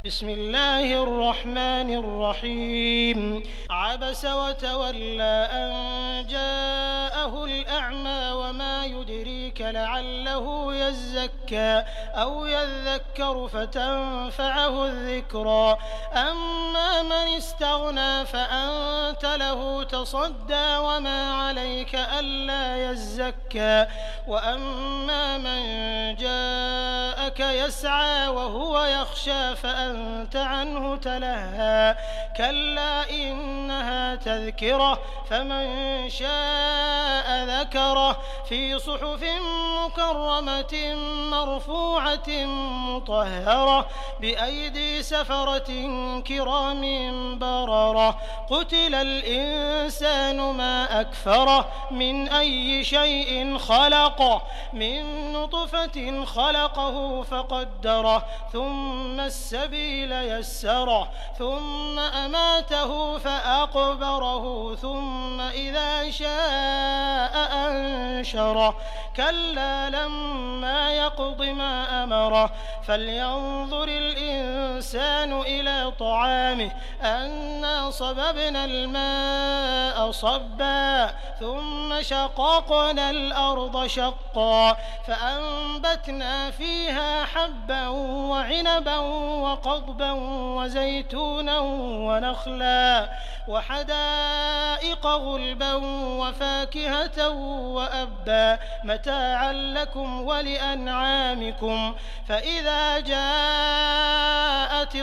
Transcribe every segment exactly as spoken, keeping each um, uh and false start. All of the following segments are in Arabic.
بسم الله الرحمن الرحيم عبس وتولى أن جاءه الأعمى وما يدريك لعله يزكى أو يذكر فتنفعه الذكرى أما من استغنى فأنت له تصدى وما عليك ألا يزكى وأما من جاءك يسعى وهو يخشى فأنت عنه تلهى كلا إنها تذكرة فمن شاء ذكره في صحف مكرمة مرفوعة مطهرة بأيدي سفرة كرام بررة قتل الإنسان ما أكفره من أي شيء خلقه من نطفة خلقه فقدره ثم السبيل يسره ثم أماته فأقبره ثم إذا شاء أنشره كلا لما يقض ما أمره فلينظر الإنسان إلى طعامه أنا صببنا الماء صبا ثم شققنا الأرض شقا فأنبتنا فيها حبا وعنبا وقضبا وزيتونا ونخلا وحدائق غلبا وفاكهة وأبا متاعا لكم ولأنعامكم فإذا جاءت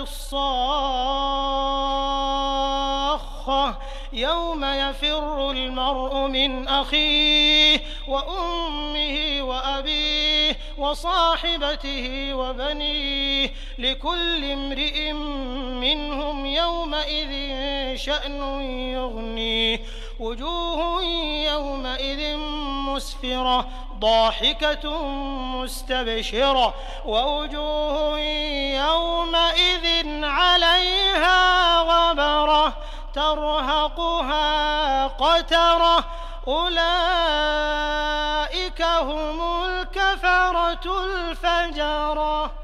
الصاخة يوم يفر المرء من أخيه وأمه وأبيه وصاحبته وبنيه لكل امرئ منهم يومئذ شأن يغنيه وجوه يومئذ مسفرة ضاحكة مستبشرة ووجوه يومئذ عليها غبرة ترهقها قترة أولئك هم الكفرة الفجرة.